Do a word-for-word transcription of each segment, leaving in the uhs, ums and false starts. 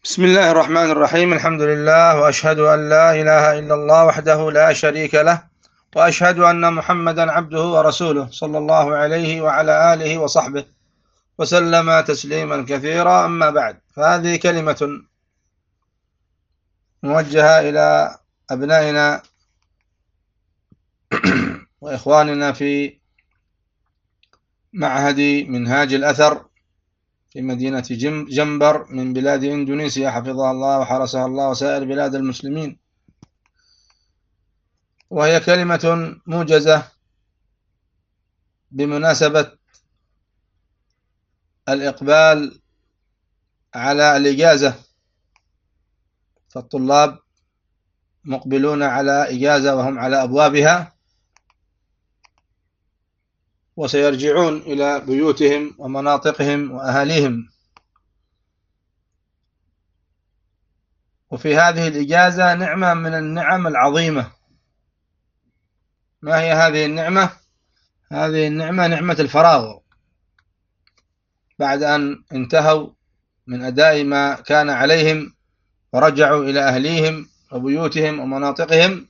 بسم الله الرحمن الرحيم. الحمد لله، وأشهد أن لا إله إلا الله وحده لا شريك له، وأشهد أن محمدا عبده ورسوله صلى الله عليه وعلى آله وصحبه وسلم تسليما كثيرا. أما بعد، فهذه كلمة موجهة إلى أبنائنا وإخواننا في معهد منهاج الأثر في مدينة جنبر من بلاد إندونيسيا، حفظها الله وحرسها الله وسائر بلاد المسلمين. وهي كلمة موجزة بمناسبة الإقبال على الإجازة، فالطلاب مقبلون على إجازة وهم على أبوابها، وسيرجعون إلى بيوتهم ومناطقهم وأهاليهم. وفي هذه الإجازة نعمة من النعم العظيمة. ما هي هذه النعمة؟ هذه النعمة نعمة الفراغ. بعد أن انتهوا من أداء ما كان عليهم ورجعوا إلى أهليهم وبيوتهم ومناطقهم،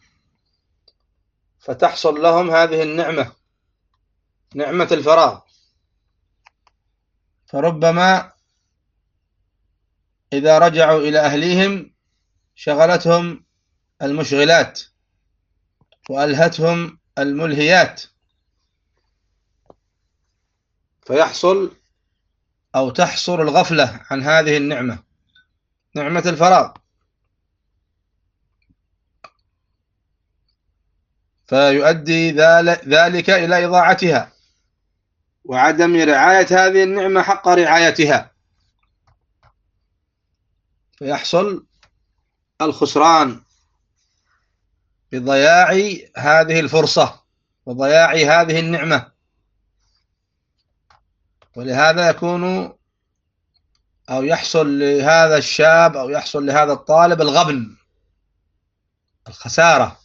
فتحصل لهم هذه النعمة، نعمة الفراغ. فربما إذا رجعوا إلى أهليهم شغلتهم المشغلات وألهتهم الملهيات، فيحصل أو تحصل الغفلة عن هذه النعمة، نعمة الفراغ، فيؤدي ذلك إلى إضاعتها وعدم رعاية هذه النعمة حق رعايتها، فيحصل الخسران بضياع هذه الفرصة وضياع هذه النعمة. ولهذا يكون أو يحصل لهذا الشاب أو يحصل لهذا الطالب الغبن، الخسارة،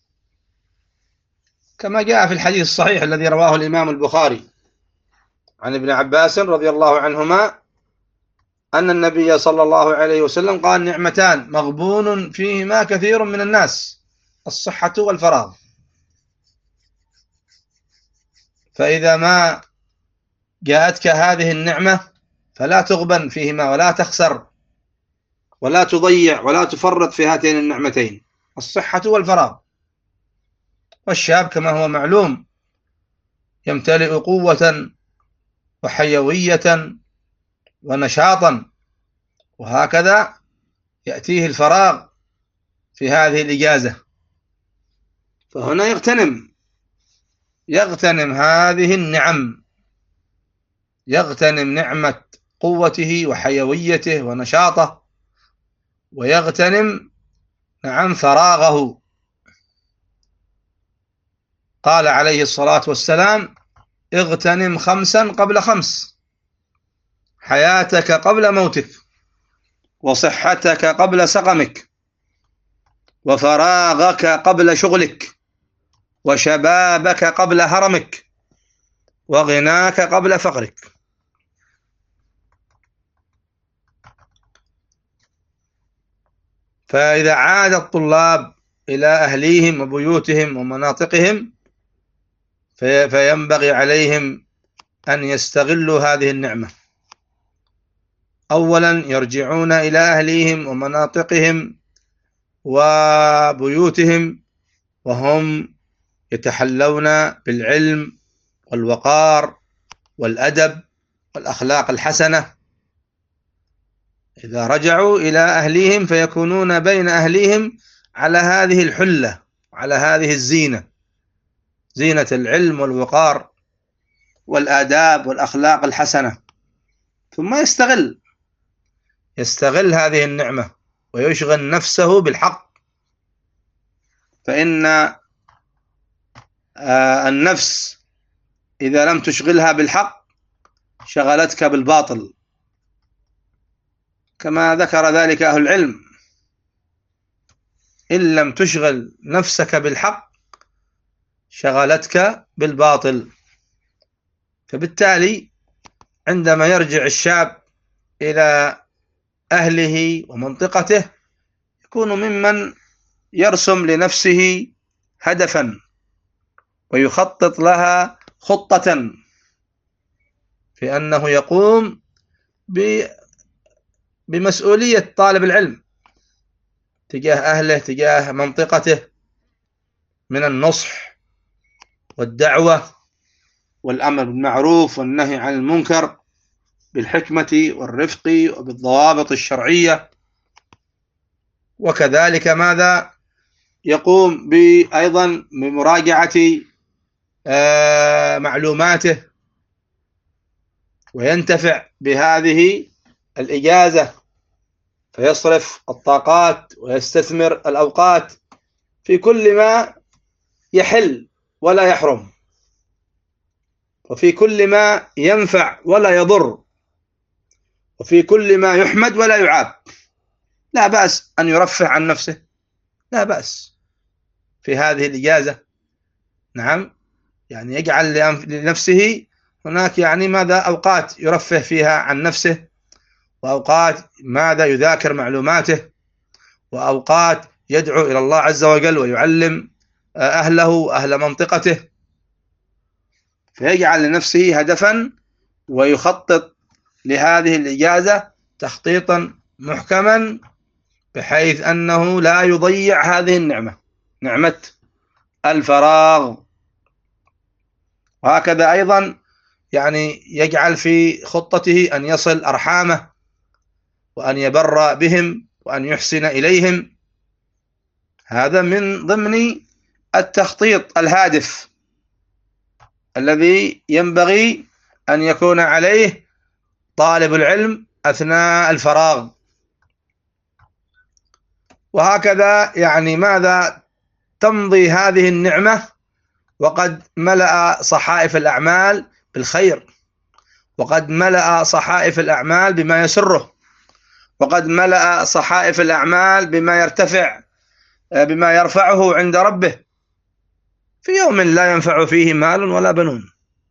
كما جاء في الحديث الصحيح الذي رواه الإمام البخاري عن ابن عباس رضي الله عنهما أن النبي صلى الله عليه وسلم قال: نعمتان مغبون فيهما كثير من الناس، الصحة والفراغ. فإذا ما جاءتك هذه النعمة فلا تغبن فيهما ولا تخسر ولا تضيع ولا تفرط في هاتين النعمتين، الصحة والفراغ. والشاب كما هو معلوم يمتلئ قوة وحيوية ونشاطا، وهكذا يأتيه الفراغ في هذه الإجازة، فهنا يغتنم يغتنم هذه النعم، يغتنم نعمة قوته وحيويته ونشاطه، ويغتنم نعم فراغه. قال عليه الصلاة والسلام: اغتنم خمسا قبل خمس، حياتك قبل موتك، وصحتك قبل سقمك، وفراغك قبل شغلك، وشبابك قبل هرمك، وغناك قبل فقرك. فإذا عاد الطلاب إلى أهليهم وبيوتهم ومناطقهم فينبغي عليهم أن يستغلوا هذه النعمة. أولا يرجعون إلى أهليهم ومناطقهم وبيوتهم وهم يتحلون بالعلم والوقار والأدب والأخلاق الحسنة. إذا رجعوا إلى أهليهم فيكونون بين أهليهم على هذه الحلة وعلى هذه الزينة، زينة العلم والوقار والآداب والأخلاق الحسنة. ثم يستغل يستغل هذه النعمة ويشغل نفسه بالحق، فإن النفس إذا لم تشغلها بالحق شغلتك بالباطل، كما ذكر ذلك أهل العلم: إن لم تشغل نفسك بالحق شغلتك بالباطل. فبالتالي عندما يرجع الشاب إلى أهله ومنطقته يكون ممن يرسم لنفسه هدفا ويخطط لها خطة في أنه يقوم بمسؤولية طالب العلم تجاه أهله تجاه منطقته من النصح والدعوة والأمر بالمعروف والنهي عن المنكر بالحكمة والرفق وبالضوابط الشرعية. وكذلك ماذا يقوم أيضا بمراجعة معلوماته وينتفع بهذه الإجازة فيصرف الطاقات ويستثمر الأوقات في كل ما يحل ولا يحرم، وفي كل ما ينفع ولا يضر، وفي كل ما يحمد ولا يعاب. لا بأس أن يرفه عن نفسه، لا بأس في هذه الإجازة. نعم، يعني يجعل لنفسه هناك يعني ماذا أوقات يرفه فيها عن نفسه، وأوقات ماذا يذاكر معلوماته، وأوقات يدعو إلى الله عز وجل ويعلم أهله وأهل منطقته، فيجعل لنفسه هدفا ويخطط لهذه الإجازة تخطيطا محكما بحيث أنه لا يضيع هذه النعمة، نعمة الفراغ. وهكذا أيضا يعني يجعل في خطته أن يصل أرحامه وأن يبر بهم وأن يحسن إليهم. هذا من ضمن التخطيط الهادف الذي ينبغي أن يكون عليه طالب العلم أثناء الفراغ. وهكذا يعني ماذا تمضي هذه النعمة وقد ملأ صحائف الأعمال بالخير، وقد ملأ صحائف الأعمال بما يسره، وقد ملأ صحائف الأعمال بما يرتفع بما يرفعه عند ربه في يوم لا ينفع فيه مال ولا بنون.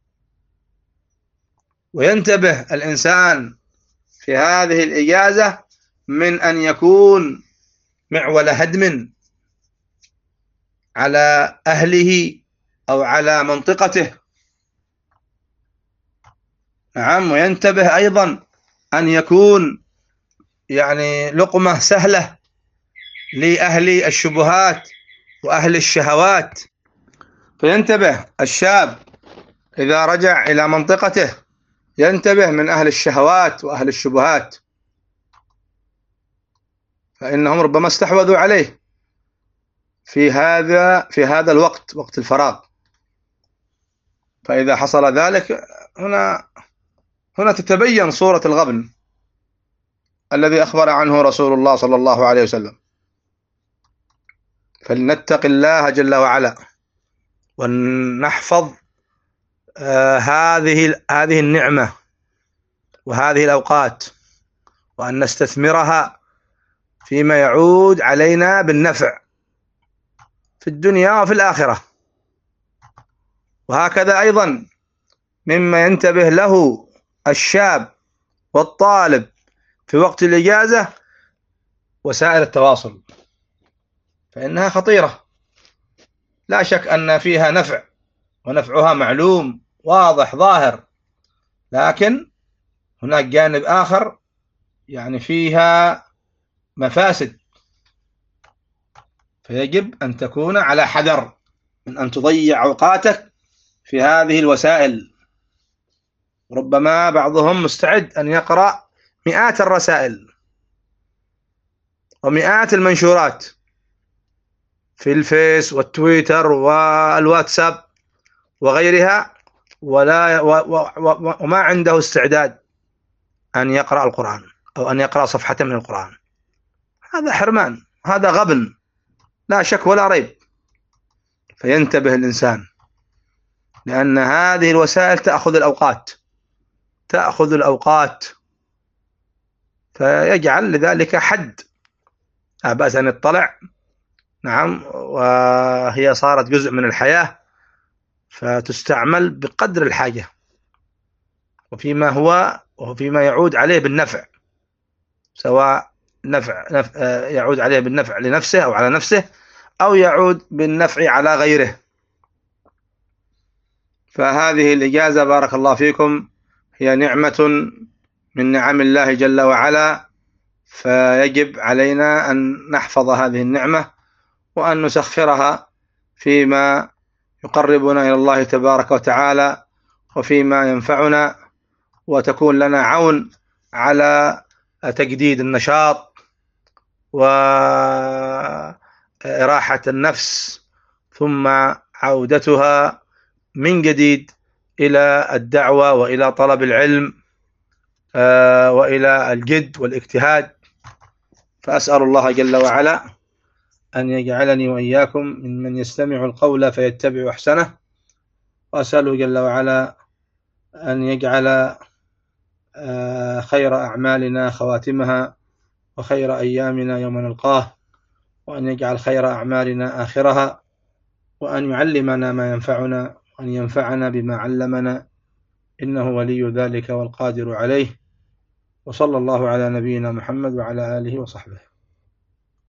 وينتبه الإنسان في هذه الإجازة من أن يكون معول هدم على أهله أو على منطقته. نعم، وينتبه أيضا أن يكون يعني لقمة سهلة لأهل الشبهات وأهل الشهوات. فينتبه الشاب إذا رجع إلى منطقته، ينتبه من أهل الشهوات وأهل الشبهات، فإنهم ربما استحوذوا عليه في هذا في هذا الوقت، وقت الفراغ. فإذا حصل ذلك هنا هنا تتبين صورة الغبن الذي أخبر عنه رسول الله صلى الله عليه وسلم. فلنتق الله جل وعلا ونحفظ آه هذه هذه النعمة وهذه الأوقات، وأن نستثمرها فيما يعود علينا بالنفع في الدنيا وفي الآخرة. وهكذا أيضا مما ينتبه له الشاب والطالب في وقت الإجازة وسائل التواصل، فإنها خطيرة، لا شك أن فيها نفع ونفعها معلوم واضح ظاهر، لكن هناك جانب آخر يعني فيها مفاسد، فيجب أن تكون على حذر من أن تضيع أوقاتك في هذه الوسائل. ربما بعضهم مستعد أن يقرأ مئات الرسائل ومئات المنشورات في الفيس والتويتر والواتساب وغيرها، ولا وما عنده استعداد أن يقرأ القرآن أو أن يقرأ صفحة من القرآن. هذا حرمان، هذا غبن لا شك ولا ريب. فينتبه الإنسان، لأن هذه الوسائل تأخذ الأوقات تأخذ الأوقات فيجعل لذلك حد، لا بأس أن يطلع. نعم، وهي صارت جزء من الحياة، فتستعمل بقدر الحاجة وفيما هو وفيما يعود عليه بالنفع. سواء نفع, نفع يعود عليه بالنفع لنفسه أو على نفسه، أو يعود بالنفع على غيره. فهذه الإجازة بارك الله فيكم هي نعمة من نعم الله جل وعلا، فيجب علينا أن نحفظ هذه النعمة وأن نسخرها فيما يقربنا إلى الله تبارك وتعالى وفيما ينفعنا، وتكون لنا عون على تجديد النشاط وإراحة النفس، ثم عودتها من جديد إلى الدعوة وإلى طلب العلم وإلى الجد والاجتهاد. فأسأل الله جل وعلا أن يجعلني وإياكم ممن يستمع القول فيتبع أحسنه، وأسأله جل وعلا أن يجعل خير أعمالنا خواتمها وخير أيامنا يوم نلقاه، وأن يجعل خير أعمالنا آخرها، وأن يعلمنا ما ينفعنا، وأن ينفعنا بما علمنا، إنه ولي ذلك والقادر عليه. وصلى الله على نبينا محمد وعلى آله وصحبه.